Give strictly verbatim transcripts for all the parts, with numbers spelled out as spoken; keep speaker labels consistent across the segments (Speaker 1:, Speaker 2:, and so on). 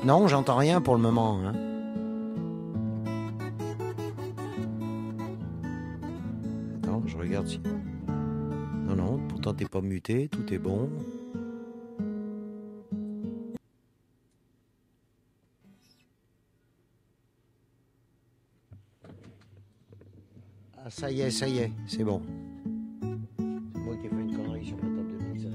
Speaker 1: Non, j'entends rien pour le moment. Hein. Attends, je regarde si... Non, non, pourtant t'es pas muté, tout est bon. Ah, ça y est, ça y est, c'est bon. C'est moi qui ai fait une connerie sur ma table de mixage.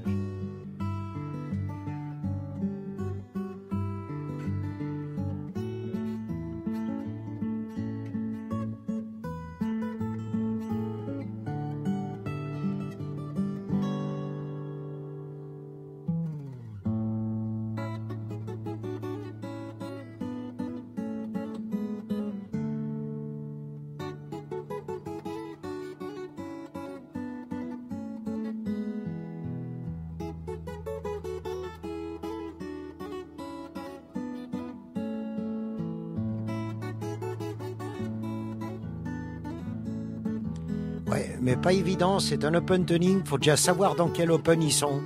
Speaker 1: Ouais, mais pas évident, c'est un open tuning, faut déjà savoir dans quel open ils sont.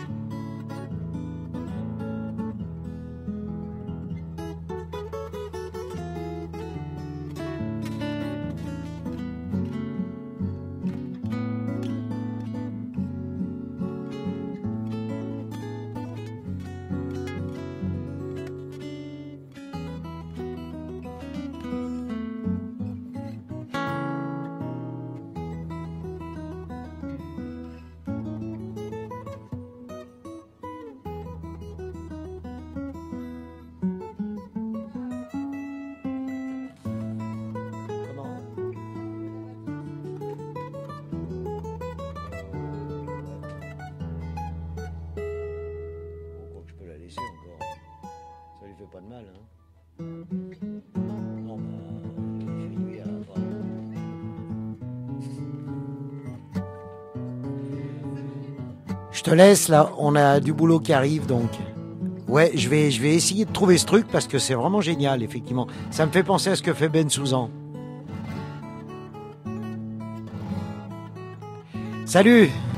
Speaker 1: Pas de mal, hein. Non, bah, lui, à la fin. Je te laisse là, on a du boulot qui arrive donc. Ouais, je vais, je vais essayer de trouver ce truc parce que c'est vraiment génial, effectivement. Ça me fait penser à ce que fait Ben Souzan. Salut!